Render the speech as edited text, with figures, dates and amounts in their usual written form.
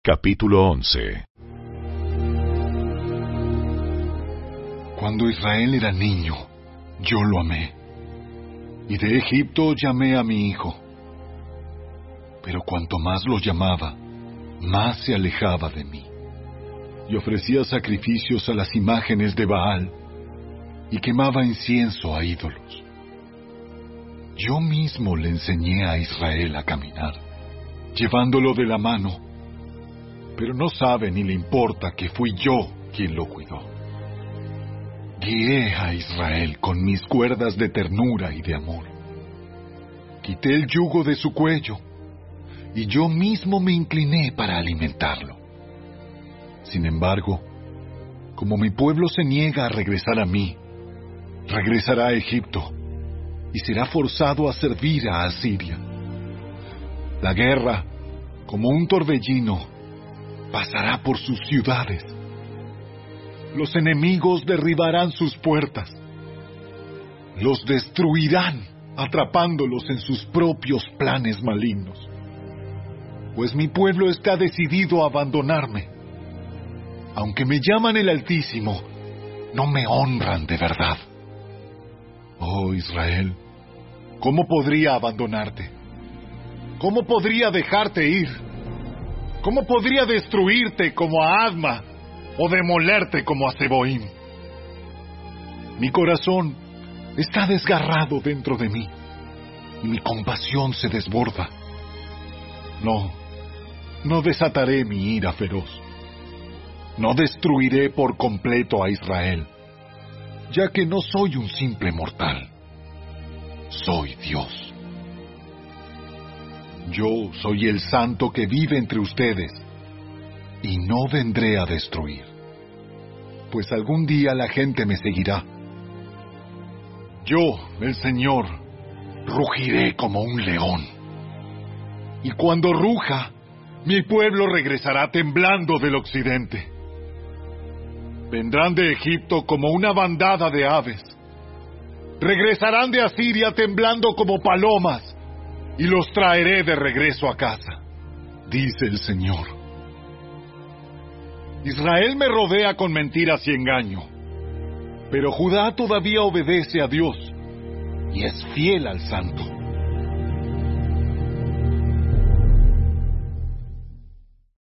Capítulo 11. Cuando Israel era niño, yo lo amé, y de Egipto llamé a mi hijo. Pero cuanto más lo llamaba, más se alejaba de mí, y ofrecía sacrificios a las imágenes de Baal, y quemaba incienso a ídolos. Yo mismo le enseñé a Israel a caminar, llevándolo de la mano, pero no sabe ni le importa que fui yo quien lo cuidó. Guié a Israel con mis cuerdas de ternura y de amor. Quité el yugo de su cuello, y yo mismo me incliné para alimentarlo. Sin embargo, como mi pueblo se niega a regresar a mí, regresará a Egipto, y será forzado a servir a Asiria. La guerra, como un torbellino, pasará por sus ciudades. Los enemigos derribarán sus puertas. Los destruirán, atrapándolos en sus propios planes malignos. Pues mi pueblo está decidido a abandonarme. Aunque me llaman el Altísimo, no me honran de verdad. Oh Israel, ¿cómo podría abandonarte? ¿Cómo podría dejarte ir? ¿Cómo podría destruirte como a Adma o demolerte como a Zeboim? Mi corazón está desgarrado dentro de mí y mi compasión se desborda. No desataré mi ira feroz. No destruiré por completo a Israel, ya que no soy un simple mortal. Soy Dios. Yo soy el santo que vive entre ustedes, y no vendré a destruir, pues algún día la gente me seguirá. Yo, el Señor, rugiré como un león, y cuando ruja, mi pueblo regresará temblando del occidente. Vendrán de Egipto como una bandada de aves. Regresarán de Asiria temblando como palomas, y los traeré de regreso a casa, dice el Señor. Israel me rodea con mentiras y engaño, pero Judá todavía obedece a Dios y es fiel al Santo.